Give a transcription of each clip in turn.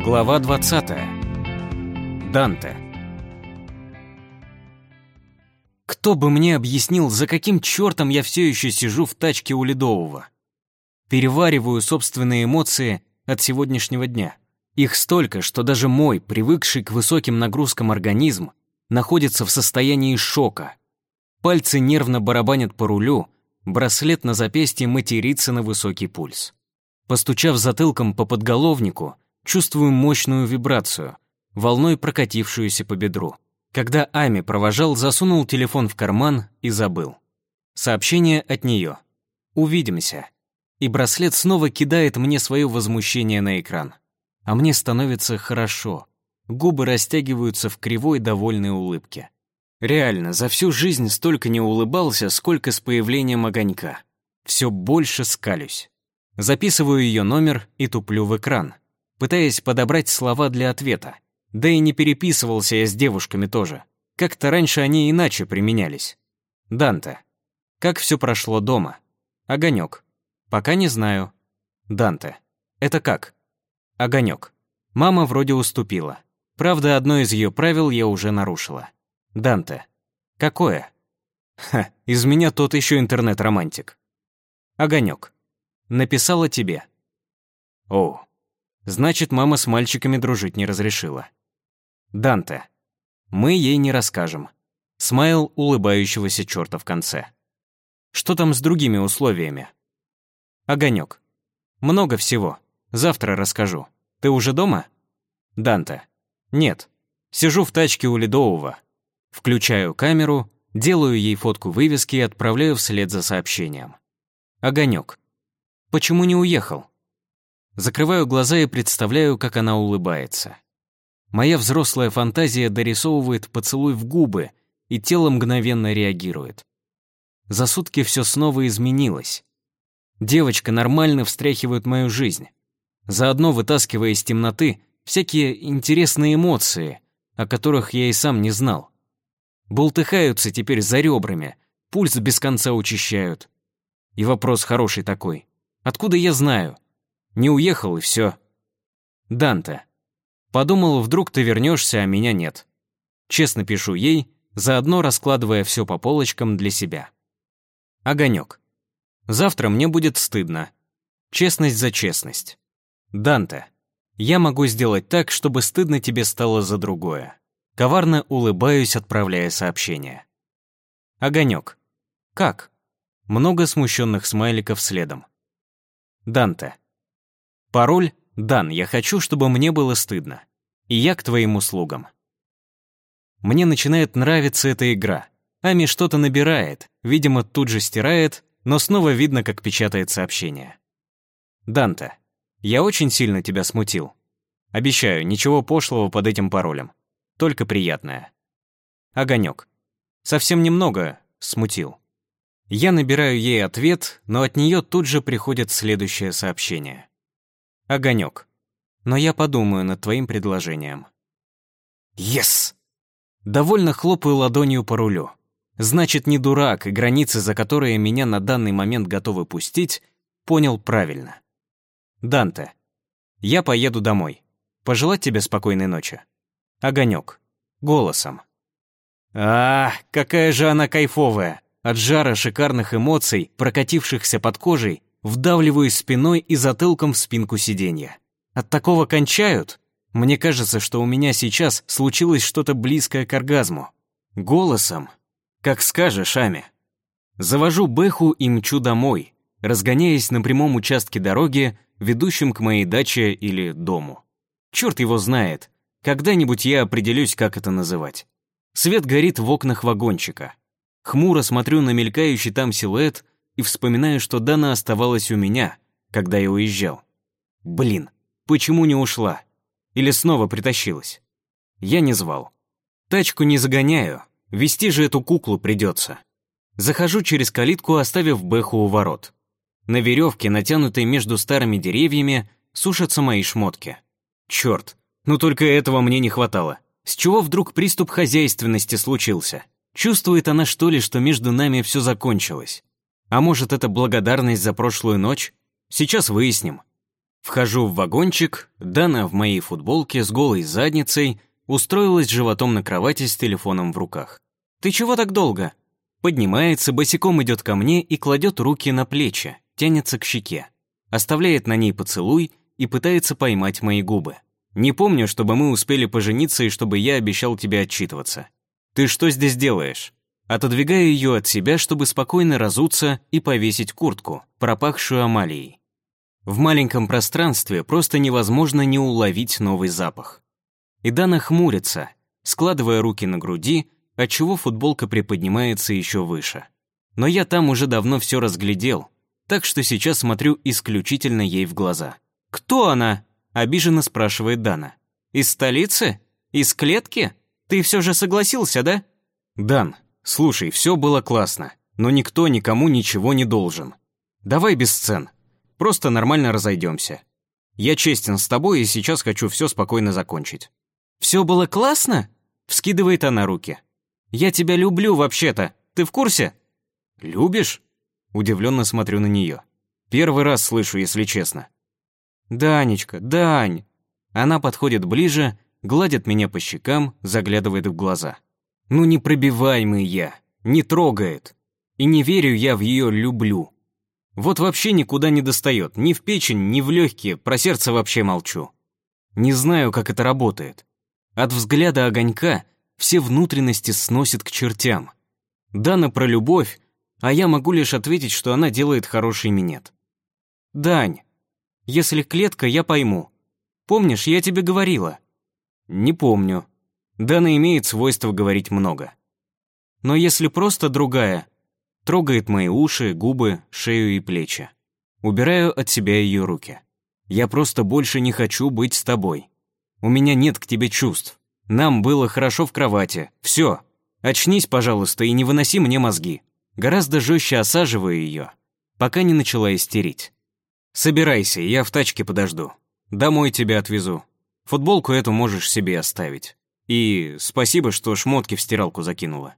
Глава 20. Данте. Кто бы мне объяснил, за каким чертом я все еще сижу в тачке у Ледового? Перевариваю собственные эмоции от сегодняшнего дня. Их столько, что даже мой, привыкший к высоким нагрузкам организм, находится в состоянии шока. Пальцы нервно барабанят по рулю, браслет на запястье матерится на высокий пульс. Постучав затылком по подголовнику, чувствую мощную вибрацию, волной прокатившуюся по бедру. Когда Ами провожал, засунул телефон в карман и забыл. Сообщение от нее. «Увидимся». И браслет снова кидает мне свое возмущение на экран. А мне становится хорошо. Губы растягиваются в кривой довольной улыбке. Реально, за всю жизнь столько не улыбался, сколько с появлением огонька. Все больше скалюсь. Записываю ее номер и туплю в экран, пытаясь подобрать слова для ответа. Да и не переписывался я с девушками тоже. Как-то раньше они иначе применялись. Данте. Как все прошло дома? Огонек. Пока не знаю. Данте. Это как? Огонек. Мама вроде уступила. Правда, одно из ее правил я уже нарушила. Данте. Какое? Из меня тот еще интернет-романтик. Огонек. Написала тебе. О, значит, мама с мальчиками дружить не разрешила. Данте. Мы ей не расскажем. Смайл улыбающегося черта в конце. Что там с другими условиями? Огонек. Много всего. Завтра расскажу. Ты уже дома? Данте. Нет. Сижу в тачке у Ледового. Включаю камеру, делаю ей фотку вывески и отправляю вслед за сообщением. Огонек. Почему не уехал? Закрываю глаза и представляю, как она улыбается. Моя взрослая фантазия дорисовывает поцелуй в губы, и тело мгновенно реагирует. За сутки все снова изменилось. Девочка нормально встряхивает мою жизнь, заодно вытаскивая из темноты всякие интересные эмоции, о которых я и сам не знал. Бултыхаются теперь за ребрами, пульс без конца учащают. И вопрос хороший такой. Откуда я знаю? Не уехал и все. Данте. Подумал, вдруг ты вернешься, а меня нет. Честно пишу ей, заодно раскладывая все по полочкам для себя. Огонек. Завтра мне будет стыдно. Честность за честность. Данте. Я могу сделать так, чтобы стыдно тебе стало за другое. Коварно улыбаюсь, отправляя сообщение. Огонек. Как? Много смущенных смайликов следом. Данте. Пароль «Дан, я хочу, чтобы мне было стыдно. И я к твоим услугам». Мне начинает нравиться эта игра. Ами что-то набирает, видимо, тут же стирает, но снова видно, как печатает сообщение. Данте. Я очень сильно тебя смутил. Обещаю, ничего пошлого под этим паролем. Только приятное. Огонек. Совсем немного смутил. Я набираю ей ответ, но от нее тут же приходит следующее сообщение. Огонек. Но я подумаю над твоим предложением. Yes! Довольно хлопаю ладонью по рулю. Значит, не дурак, и границы, за которые меня на данный момент готовы пустить, понял правильно. Данте. Я поеду домой. Пожелать тебе спокойной ночи. Огонек. Голосом. Какая же она кайфовая! От жара шикарных эмоций, прокатившихся под кожей, вдавливаюсь спиной и затылком в спинку сиденья. От такого кончают? Мне кажется, что у меня сейчас случилось что-то близкое к оргазму. Голосом. Как скажешь, Ами. Завожу Бэху и мчу домой, разгоняясь на прямом участке дороги, ведущем к моей даче или дому. Черт его знает, когда-нибудь я определюсь, как это называть. Свет горит в окнах вагончика. Хмуро смотрю на мелькающий там силуэт и вспоминаю, что Дана оставалась у меня, когда я уезжал. Блин, почему не ушла? Или снова притащилась? Я не звал. Тачку не загоняю, вести же эту куклу придется. Захожу через калитку, оставив Бэху у ворот. На веревке, натянутой между старыми деревьями, сушатся мои шмотки. Черт, ну только этого мне не хватало. С чего вдруг приступ хозяйственности случился? Чувствует она, что ли, что между нами все закончилось? А может, это благодарность за прошлую ночь? Сейчас выясним. Вхожу в вагончик, Дана в моей футболке с голой задницей устроилась животом на кровати с телефоном в руках. «Ты чего так долго?» Поднимается, босиком идет ко мне и кладет руки на плечи, тянется к щеке. Оставляет на ней поцелуй и пытается поймать мои губы. «Не помню, чтобы мы успели пожениться и чтобы я обещал тебе отчитываться. Ты что здесь делаешь?» Отодвигаю ее от себя, чтобы спокойно разуться и повесить куртку, пропахшую амалией. В маленьком пространстве просто невозможно не уловить новый запах. И Дана хмурится, складывая руки на груди, отчего футболка приподнимается еще выше. Но я там уже давно все разглядел, так что сейчас смотрю исключительно ей в глаза. «Кто она?» – обиженно спрашивает Дана. «Из столицы? Из клетки? Ты все же согласился, да?» «Дан, слушай, все было классно, но никто никому ничего не должен. Давай без сцен, просто нормально разойдемся. Я честен с тобой и сейчас хочу все спокойно закончить». «Все было классно?» – вскидывает она руки. «Я тебя люблю вообще-то, ты в курсе?» «Любишь?» – удивленно смотрю на нее. Первый раз слышу, если честно. «Данечка, Дань!» Она подходит ближе, гладит меня по щекам, заглядывает в глаза. Ну непробиваемый я, не трогает. И не верю я в ее «люблю». Вот вообще никуда не достает, ни в печень, ни в легкие, про сердце вообще молчу. Не знаю, как это работает. От взгляда огонька все внутренности сносит к чертям. Дана про любовь, а я могу лишь ответить, что она делает хороший минет. «Дань, если клетка, я пойму. Помнишь, я тебе говорила?» «Не помню». Дана имеет свойство говорить много. «Но если просто другая...» Трогает мои уши, губы, шею и плечи. Убираю от себя ее руки. «Я просто больше не хочу быть с тобой. У меня нет к тебе чувств. Нам было хорошо в кровати. Все. Очнись, пожалуйста, и не выноси мне мозги». Гораздо жестче осаживаю ее, пока не начала истерить. «Собирайся, я в тачке подожду. Домой тебя отвезу. Футболку эту можешь себе оставить. И спасибо, что шмотки в стиралку закинула».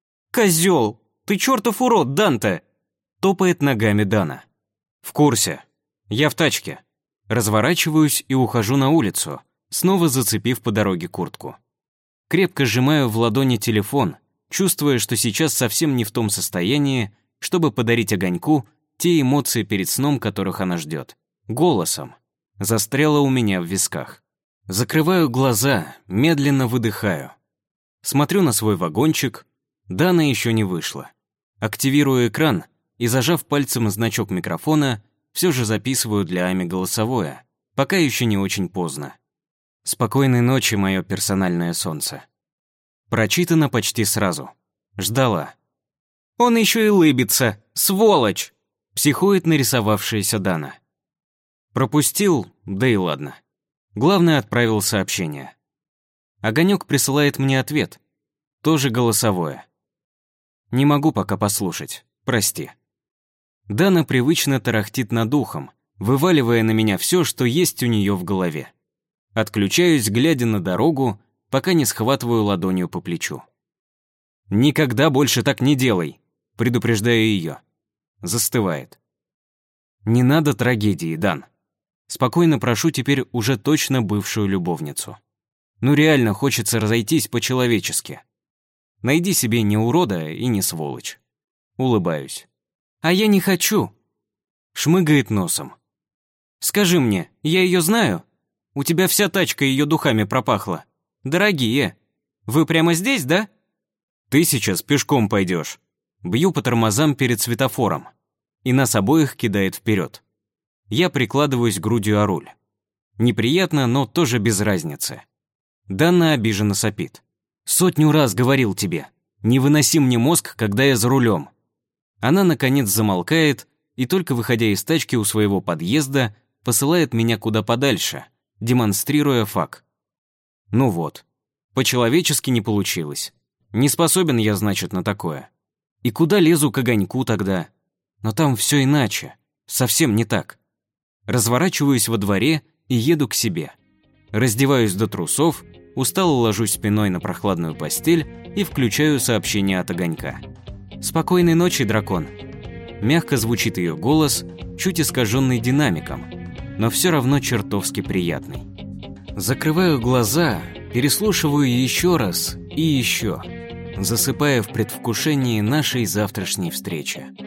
«Козел! Ты чертов урод, Данте!» Топает ногами Дана. «В курсе. Я в тачке». Разворачиваюсь и ухожу на улицу, снова зацепив по дороге куртку. Крепко сжимаю в ладони телефон, чувствуя, что сейчас совсем не в том состоянии, чтобы подарить огоньку те эмоции перед сном, которых она ждет. Голосом. Застряло у меня в висках. Закрываю глаза, медленно выдыхаю. Смотрю на свой вагончик. Дана еще не вышла. Активирую экран и, зажав пальцем значок микрофона, все же записываю для Ами голосовое, пока еще не очень поздно. «Спокойной ночи, мое персональное солнце». Прочитано почти сразу. Ждала. «Он еще и лыбится, сволочь!» Психует нарисовавшаяся Дана. Пропустил, да и ладно. Главное, отправил сообщение. Огонек присылает мне ответ. Тоже голосовое. Не могу пока послушать, прости. Дана привычно тарахтит над ухом, вываливая на меня все, что есть у нее в голове. Отключаюсь, глядя на дорогу, пока не схватываю ладонью по плечу. «Никогда больше так не делай», предупреждаю ее. Застывает. «Не надо трагедии, Дан. Спокойно прошу теперь уже точно бывшую любовницу. Ну реально хочется разойтись по-человечески. Найди себе не урода и не сволочь». Улыбаюсь. «А я не хочу». Шмыгает носом. «Скажи мне, я ее знаю? У тебя вся тачка ее духами пропахла. Дорогие. Вы прямо здесь, да?» «Ты сейчас пешком пойдешь». Бью по тормозам перед светофором. И нас обоих кидает вперед. Я прикладываюсь грудью о руль. Неприятно, но тоже без разницы. Дана обиженно сопит. «100 раз говорил тебе, не выноси мне мозг, когда я за рулем». Она, наконец, замолкает и, только выходя из тачки у своего подъезда, посылает меня куда подальше, демонстрируя фак. Ну вот, по-человечески не получилось. Не способен я, значит, на такое. И куда лезу к огоньку тогда? Но там все иначе, совсем не так. Разворачиваюсь во дворе и еду к себе. Раздеваюсь до трусов, устало ложусь спиной на прохладную постель и включаю сообщение от огонька. «Спокойной ночи, дракон». Мягко звучит ее голос, чуть искаженный динамиком. но все равно чертовски приятный. Закрываю глаза, переслушиваю еще раз и еще, засыпая в предвкушении нашей завтрашней встречи.